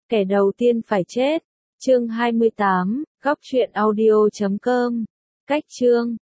Kẻ đầu tiên phải chết. Chương 28, góc truyện audio.com. Cách chương